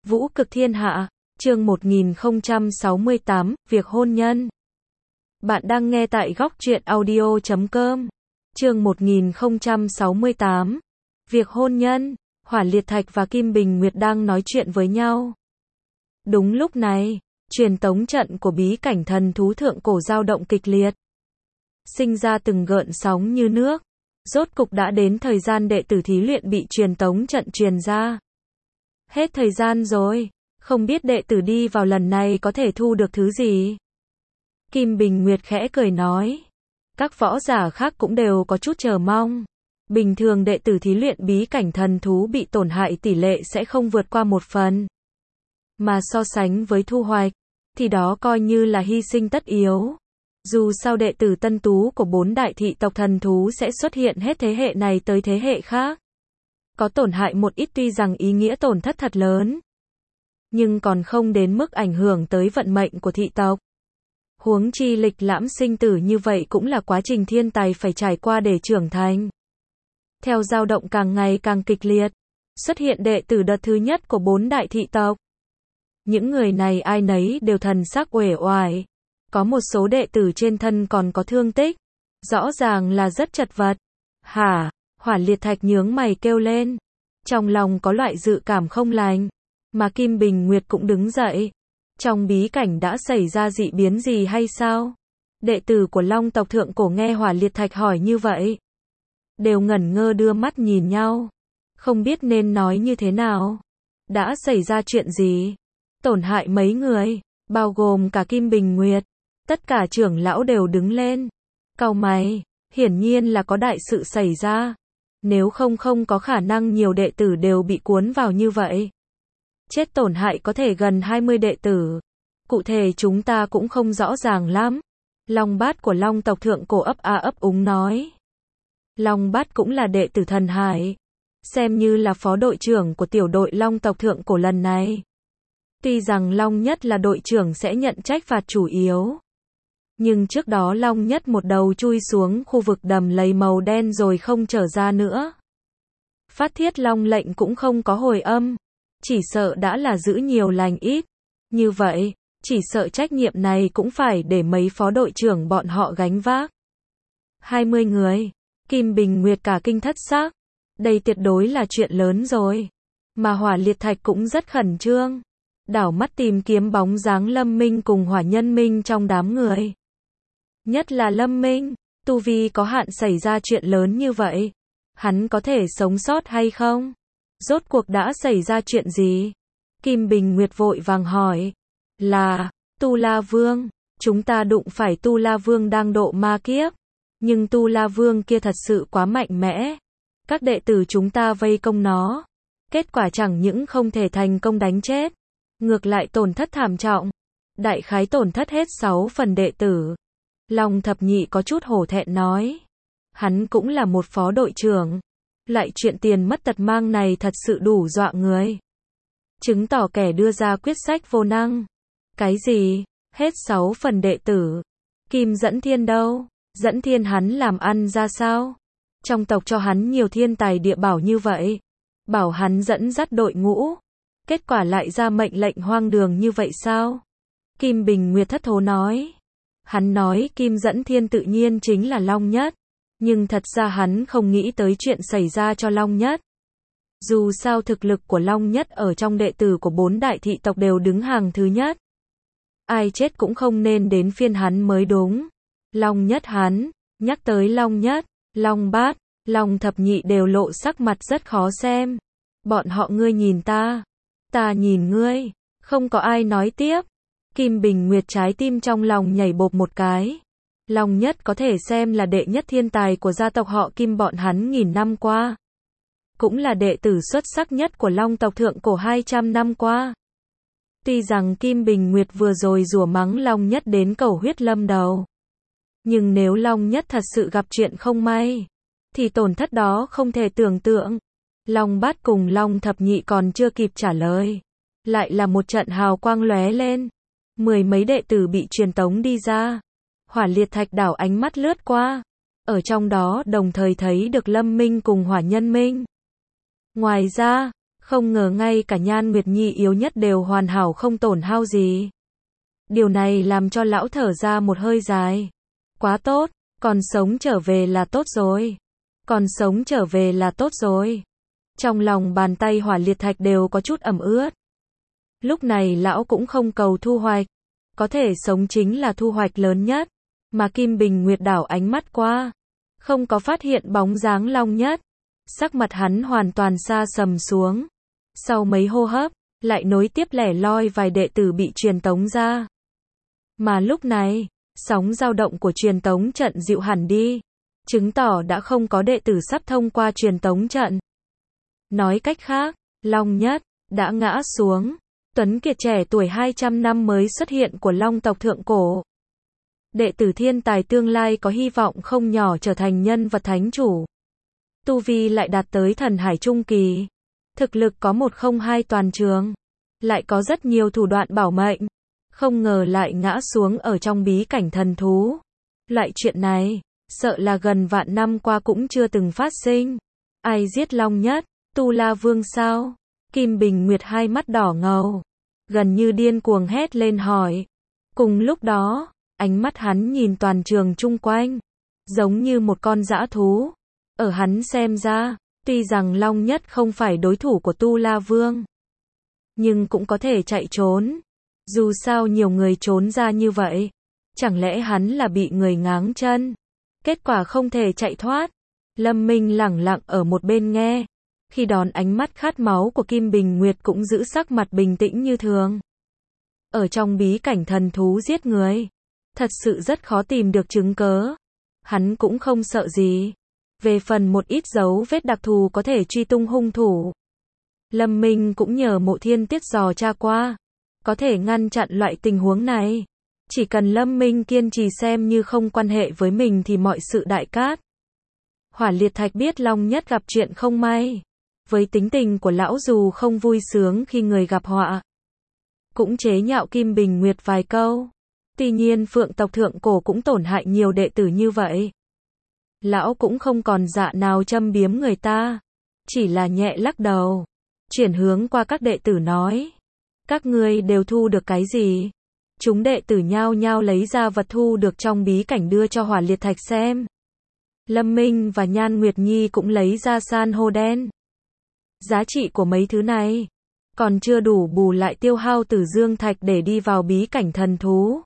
Vũ cực thiên hạ, chương 1068, việc hôn nhân. Bạn đang nghe tại góc truyện audio.com. Chương 1068, việc hôn nhân. Hỏa Liệt Thạch và Kim Bình Nguyệt đang nói chuyện với nhau. Đúng lúc này, truyền tống trận của bí cảnh thần thú thượng cổ dao động kịch liệt, sinh ra từng gợn sóng như nước. Rốt cục đã đến thời gian đệ tử thí luyện bị truyền tống trận truyền ra. Hết thời gian rồi, không biết đệ tử đi vào lần này có thể thu được thứ gì? Kim Bình Nguyệt khẽ cười nói. Các võ giả khác cũng đều có chút chờ mong. Bình thường đệ tử thí luyện bí cảnh thần thú bị tổn hại tỷ lệ sẽ không vượt qua 1%. Mà so sánh với thu hoạch, thì đó coi như là hy sinh tất yếu. Dù sao đệ tử tân tú của 4 đại thị tộc thần thú sẽ xuất hiện hết thế hệ này tới thế hệ khác. Có tổn hại một ít tuy rằng ý nghĩa tổn thất thật lớn, nhưng còn không đến mức ảnh hưởng tới vận mệnh của thị tộc. Huống chi lịch lãm sinh tử như vậy cũng là quá trình thiên tài phải trải qua để trưởng thành. Theo dao động càng ngày càng kịch liệt, xuất hiện đệ tử đợt thứ nhất của 4 đại thị tộc. Những người này ai nấy đều thần sắc uể oải. Có một số đệ tử trên thân còn có thương tích. Rõ ràng là rất chật vật. Hả? Hỏa Liệt Thạch nhướng mày kêu lên. Trong lòng có loại dự cảm không lành. Mà Kim Bình Nguyệt cũng đứng dậy. Trong bí cảnh đã xảy ra dị biến gì hay sao? Đệ tử của Long tộc thượng cổ nghe Hỏa Liệt Thạch hỏi như vậy, đều ngẩn ngơ đưa mắt nhìn nhau. Không biết nên nói như thế nào. Đã xảy ra chuyện gì? Tổn hại mấy người, bao gồm cả Kim Bình Nguyệt. Tất cả trưởng lão đều đứng lên. Cau mày, hiển nhiên là có đại sự xảy ra. Nếu không có khả năng nhiều đệ tử đều bị cuốn vào như vậy. Chết tổn hại có thể gần 20 đệ tử. Cụ thể chúng ta cũng không rõ ràng lắm. Long Bát của Long tộc thượng cổ ấp a ấp úng nói. Long Bát cũng là đệ tử thần hải, xem như là phó đội trưởng của tiểu đội Long tộc thượng cổ lần này. Tuy rằng Long Nhất là đội trưởng sẽ nhận trách phạt chủ yếu, nhưng trước đó Long Nhất một đầu chui xuống khu vực đầm lầy màu đen rồi không trở ra nữa. Phát thiết Long lệnh cũng không có hồi âm, chỉ sợ đã là giữ nhiều lành ít. Như vậy, chỉ sợ trách nhiệm này cũng phải để mấy phó đội trưởng bọn họ gánh vác. 20 người, Kim Bình Nguyệt cả kinh thất xác. Đây tuyệt đối là chuyện lớn rồi. Mà Hỏa Liệt Thạch cũng rất khẩn trương. Đảo mắt tìm kiếm bóng dáng Lâm Minh cùng Hỏa Nhân Minh trong đám người. Nhất là Lâm Minh, tu vi có hạn xảy ra chuyện lớn như vậy. Hắn có thể sống sót hay không? Rốt cuộc đã xảy ra chuyện gì? Kim Bình Nguyệt vội vàng hỏi. Là, Tu La Vương. Chúng ta đụng phải Tu La Vương đang độ ma kiếp. Nhưng Tu La Vương kia thật sự quá mạnh mẽ. Các đệ tử chúng ta vây công nó. Kết quả chẳng những không thể thành công đánh chết, ngược lại tổn thất thảm trọng. Đại khái tổn thất hết 6 phần đệ tử. Long Thập Nhị có chút hổ thẹn nói. Hắn cũng là một phó đội trưởng. Lại chuyện tiền mất tật mang này thật sự đủ dọa người. Chứng tỏ kẻ đưa ra quyết sách vô năng. Cái gì? Hết 6 phần đệ tử. Kim Dẫn Thiên đâu? Dẫn Thiên hắn làm ăn ra sao? Trong tộc cho hắn nhiều thiên tài địa bảo như vậy. Bảo hắn dẫn dắt đội ngũ. Kết quả lại ra mệnh lệnh hoang đường như vậy sao? Kim Bình Nguyệt thất thố nói. Hắn nói Kim Dẫn Thiên tự nhiên chính là Long Nhất. Nhưng thật ra hắn không nghĩ tới chuyện xảy ra cho Long Nhất. Dù sao thực lực của Long Nhất ở trong đệ tử của 4 đại thị tộc đều đứng hàng thứ nhất. Ai chết cũng không nên đến phiên hắn mới đúng. Long Nhất hắn, nhắc tới Long Nhất, Long Bát, Long Thập Nhị đều lộ sắc mặt rất khó xem. Bọn họ ngươi nhìn ta nhìn ngươi, không có ai nói tiếp. Kim Bình Nguyệt trái tim trong lòng nhảy bộp một cái. Long Nhất có thể xem là đệ nhất thiên tài của gia tộc họ Kim bọn hắn nghìn năm qua. Cũng là đệ tử xuất sắc nhất của Long tộc thượng cổ 200 năm qua. Tuy rằng Kim Bình Nguyệt vừa rồi rủa mắng Long Nhất đến cầu huyết lâm đầu. Nhưng nếu Long Nhất thật sự gặp chuyện không may, thì tổn thất đó không thể tưởng tượng. Long Bát cùng Long Thập Nhị còn chưa kịp trả lời, lại là một trận hào quang lóe lên. 10 mấy đệ tử bị truyền tống đi ra. Hỏa Liệt Thạch đảo ánh mắt lướt qua. Ở trong đó đồng thời thấy được Lâm Minh cùng Hỏa Nhân Minh. Ngoài ra, Không ngờ ngay cả Nhan Nguyệt Nhi yếu nhất đều hoàn hảo không tổn hao gì. Điều này làm cho lão thở ra một hơi dài. Quá tốt, còn sống trở về là tốt rồi. Còn sống trở về là tốt rồi. Trong lòng bàn tay Hỏa Liệt Thạch đều có chút ẩm ướt. Lúc này lão cũng không cầu thu hoạch. Có thể sống chính là thu hoạch lớn nhất. Mà Kim Bình Nguyệt đảo ánh mắt qua. Không có phát hiện bóng dáng Long Nhất. Sắc mặt hắn hoàn toàn sa sầm xuống. Sau mấy hô hấp, lại nối tiếp lẻ loi vài đệ tử bị truyền tống ra. Mà lúc này, sóng dao động của truyền tống trận dịu hẳn đi. Chứng tỏ đã không có đệ tử sắp thông qua truyền tống trận. Nói cách khác, Long Nhất đã ngã xuống. Tuấn kiệt trẻ tuổi 200 năm mới xuất hiện của Long tộc thượng cổ. Đệ tử thiên tài tương lai có hy vọng không nhỏ trở thành nhân vật thánh chủ. Tu vi lại đạt tới thần hải trung kỳ. Thực lực có 102 toàn trường. Lại có rất nhiều thủ đoạn bảo mệnh. Không ngờ lại ngã xuống ở trong bí cảnh thần thú. Loại chuyện này, sợ là gần vạn năm qua cũng chưa từng phát sinh. Ai giết Long Nhất? Tu La Vương sao? Kim Bình Nguyệt hai mắt đỏ ngầu. Gần như điên cuồng hét lên hỏi. Cùng lúc đó, ánh mắt hắn nhìn toàn trường chung quanh. Giống như một con dã thú. Ở hắn xem ra, tuy rằng Long Nhất không phải đối thủ của Tu La Vương. Nhưng cũng có thể chạy trốn. Dù sao nhiều người trốn ra như vậy. Chẳng lẽ hắn là bị người ngáng chân? Kết quả không thể chạy thoát. Lâm Minh lẳng lặng ở một bên nghe. Khi đón ánh mắt khát máu của Kim Bình Nguyệt cũng giữ sắc mặt bình tĩnh như thường. Ở trong bí cảnh thần thú giết người. Thật sự rất khó tìm được chứng cớ. Hắn cũng không sợ gì. Về phần một ít dấu vết đặc thù có thể truy tung hung thủ. Lâm Minh cũng nhờ Mộ Thiên Tiết dò tra qua. Có thể ngăn chặn loại tình huống này. Chỉ cần Lâm Minh kiên trì xem như không quan hệ với mình thì mọi sự đại cát. Hỏa Liệt Thạch biết Long Nhất gặp chuyện không may. Với tính tình của lão dù không vui sướng khi người gặp họa. Cũng chế nhạo Kim Bình Nguyệt vài câu. Tuy nhiên Phượng tộc thượng cổ cũng tổn hại nhiều đệ tử như vậy. Lão cũng không còn dạ nào châm biếm người ta. Chỉ là nhẹ lắc đầu. Chuyển hướng qua các đệ tử nói. Các ngươi đều thu được cái gì? Chúng đệ tử nhao nhao lấy ra vật thu được trong bí cảnh đưa cho Hỏa Liệt Thạch xem. Lâm Minh và Nhan Nguyệt Nhi cũng lấy ra san hô đen. Giá trị của mấy thứ này còn chưa đủ bù lại tiêu hao Tử Dương Thạch để đi vào bí cảnh thần thú.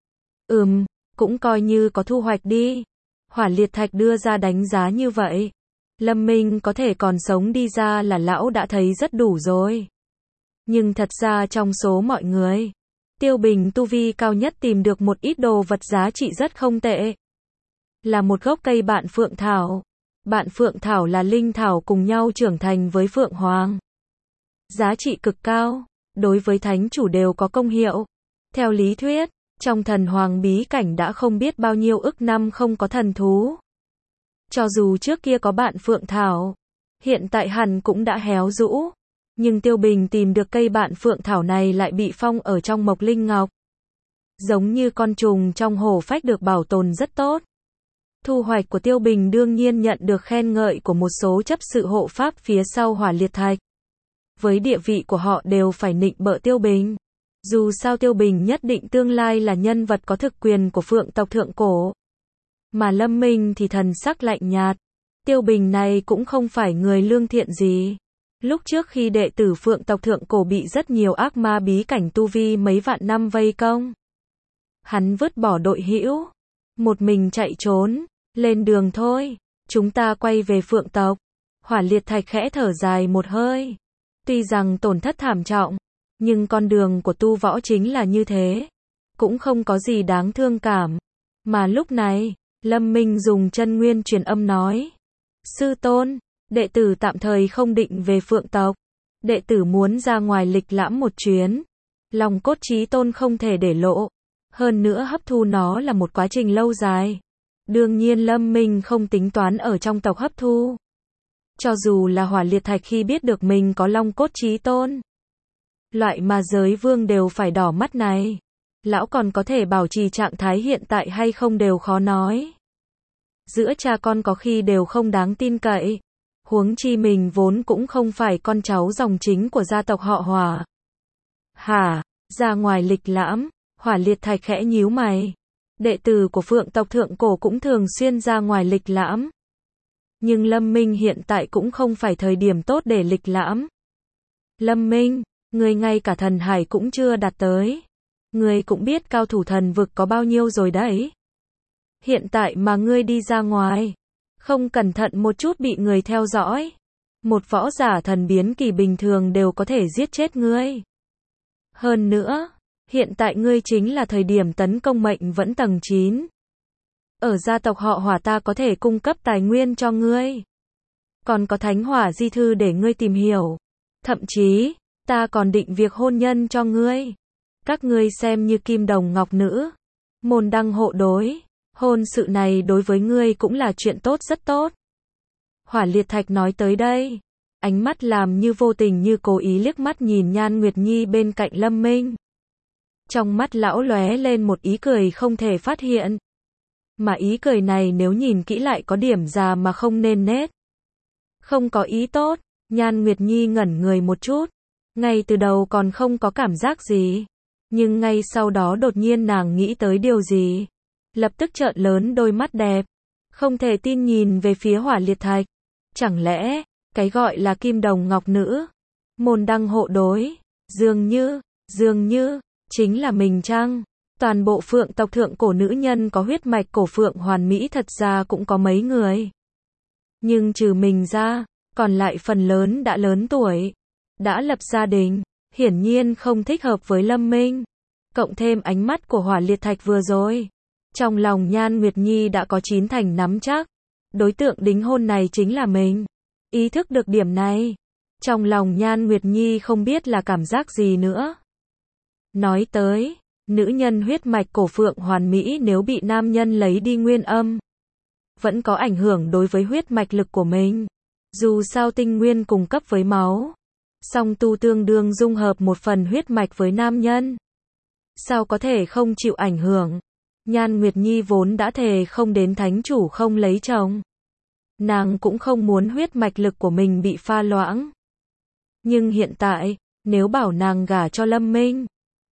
Cũng coi như có thu hoạch đi. Hỏa Liệt Thạch đưa ra đánh giá như vậy. Lâm Minh có thể còn sống đi ra là lão đã thấy rất đủ rồi. Nhưng thật ra trong số mọi người, Tiêu Bình tu vi cao nhất tìm được một ít đồ vật giá trị rất không tệ. Là một gốc cây bạn phượng thảo. Bạn phượng thảo là linh thảo cùng nhau trưởng thành với phượng hoàng. Giá trị cực cao, đối với thánh chủ đều có công hiệu. Theo lý thuyết, trong thần hoàng bí cảnh đã không biết bao nhiêu ức năm không có thần thú. Cho dù trước kia có bạn phượng thảo, hiện tại hẳn cũng đã héo rũ. Nhưng Tiêu Bình tìm được cây bạn phượng thảo này lại bị phong ở trong mộc linh ngọc. Giống như con trùng trong hổ phách được bảo tồn rất tốt. Thu hoạch của Tiêu Bình đương nhiên nhận được khen ngợi của một số chấp sự hộ pháp phía sau Hỏa Liệt Thạch. Với địa vị của họ đều phải nịnh bợ Tiêu Bình. Dù sao Tiêu Bình nhất định tương lai là nhân vật có thực quyền của Phượng tộc thượng cổ. Mà Lâm Minh thì thần sắc lạnh nhạt. Tiêu Bình này cũng không phải người lương thiện gì. Lúc trước khi đệ tử Phượng tộc thượng cổ bị rất nhiều ác ma bí cảnh tu vi mấy vạn năm vây công. Hắn vứt bỏ đội hữu. Một mình chạy trốn. Lên đường thôi. Chúng ta quay về Phượng tộc. Hỏa Liệt Thạch khẽ thở dài một hơi. Tuy rằng tổn thất thảm trọng. Nhưng con đường của tu võ chính là như thế. Cũng không có gì đáng thương cảm. Mà lúc này, Lâm Minh dùng chân nguyên truyền âm nói. Sư tôn, đệ tử tạm thời không định về Phượng tộc. Đệ tử muốn ra ngoài lịch lãm một chuyến. Lòng cốt chí tôn không thể để lộ. Hơn nữa hấp thu nó là một quá trình lâu dài. Đương nhiên Lâm Minh không tính toán ở trong tộc hấp thu. Cho dù là Hỏa Liệt Thạch khi biết được mình có long cốt chí tôn. Loại mà giới vương đều phải đỏ mắt này. Lão còn có thể bảo trì trạng thái hiện tại hay không đều khó nói. Giữa cha con có khi đều không đáng tin cậy. Huống chi mình vốn cũng không phải con cháu dòng chính của gia tộc họ Hỏa. Hả, ra ngoài lịch lãm, Hỏa Liệt Thạch khẽ nhíu mày. Đệ tử của Phượng tộc Thượng Cổ cũng thường xuyên ra ngoài lịch lãm. Nhưng Lâm Minh hiện tại cũng không phải thời điểm tốt để lịch lãm. Lâm Minh, ngươi ngay cả thần hải cũng chưa đạt tới. Ngươi cũng biết cao thủ thần vực có bao nhiêu rồi đấy. Hiện tại mà ngươi đi ra ngoài, không cẩn thận một chút bị người theo dõi. Một võ giả thần biến kỳ bình thường đều có thể giết chết ngươi. Hơn nữa, hiện tại ngươi chính là thời điểm tấn công mệnh vẫn tầng 9. Ở gia tộc họ Hỏa ta có thể cung cấp tài nguyên cho ngươi. Còn có thánh hỏa di thư để ngươi tìm hiểu. Thậm chí, ta còn định việc hôn nhân cho ngươi. Các ngươi xem như kim đồng ngọc nữ. Môn đăng hộ đối. Hôn sự này đối với ngươi cũng là chuyện tốt rất tốt. Hỏa Liệt Thạch nói tới đây. Ánh mắt làm như vô tình như cố ý liếc mắt nhìn Nhan Nguyệt Nhi bên cạnh Lâm Minh. Trong mắt lão lóe lên một ý cười không thể phát hiện. Mà ý cười này nếu nhìn kỹ lại có điểm già mà không nên nết. Không có ý tốt, Nhan Nguyệt Nhi ngẩn người một chút. Ngay từ đầu còn không có cảm giác gì. Nhưng ngay sau đó đột nhiên nàng nghĩ tới điều gì. Lập tức trợn lớn đôi mắt đẹp. Không thể tin nhìn về phía Hỏa Liệt Thạch. Chẳng lẽ, cái gọi là kim đồng ngọc nữ, môn đăng hộ đối, dường như, chính là mình chăng? Toàn bộ Phượng tộc Thượng Cổ nữ nhân có huyết mạch cổ phượng hoàn mỹ thật ra cũng có mấy người. Nhưng trừ mình ra, còn lại phần lớn đã lớn tuổi, đã lập gia đình, hiển nhiên không thích hợp với Lâm Minh. Cộng thêm ánh mắt của Hỏa Liệt Thạch vừa rồi, trong lòng Nhan Nguyệt Nhi đã có 9 thành nắm chắc. Đối tượng đính hôn này chính là mình. Ý thức được điểm này, trong lòng Nhan Nguyệt Nhi không biết là cảm giác gì nữa. Nói tới, nữ nhân huyết mạch cổ phượng hoàn mỹ nếu bị nam nhân lấy đi nguyên âm, vẫn có ảnh hưởng đối với huyết mạch lực của mình. Dù sao tinh nguyên cung cấp với máu, song tu tương đương dung hợp một phần huyết mạch với nam nhân. Sao có thể không chịu ảnh hưởng? Nhan Nguyệt Nhi vốn đã thề không đến thánh chủ không lấy chồng. Nàng cũng không muốn huyết mạch lực của mình bị pha loãng. Nhưng hiện tại, nếu bảo nàng gả cho Lâm Minh,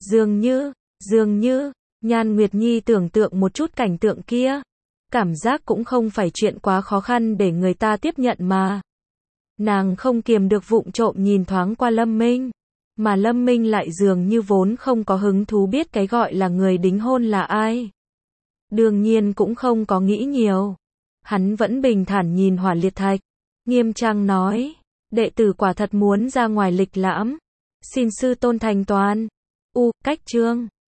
dường như, Nhan Nguyệt Nhi tưởng tượng một chút cảnh tượng kia. Cảm giác cũng không phải chuyện quá khó khăn để người ta tiếp nhận mà. Nàng không kiềm được vụng trộm nhìn thoáng qua Lâm Minh. Mà Lâm Minh lại dường như vốn không có hứng thú biết cái gọi là người đính hôn là ai. Đương nhiên cũng không có nghĩ nhiều. Hắn vẫn bình thản nhìn Hỏa Liệt Thạch. Nghiêm trang nói. Đệ tử quả thật muốn ra ngoài lịch lãm. Xin sư tôn thành toàn. Cách chương.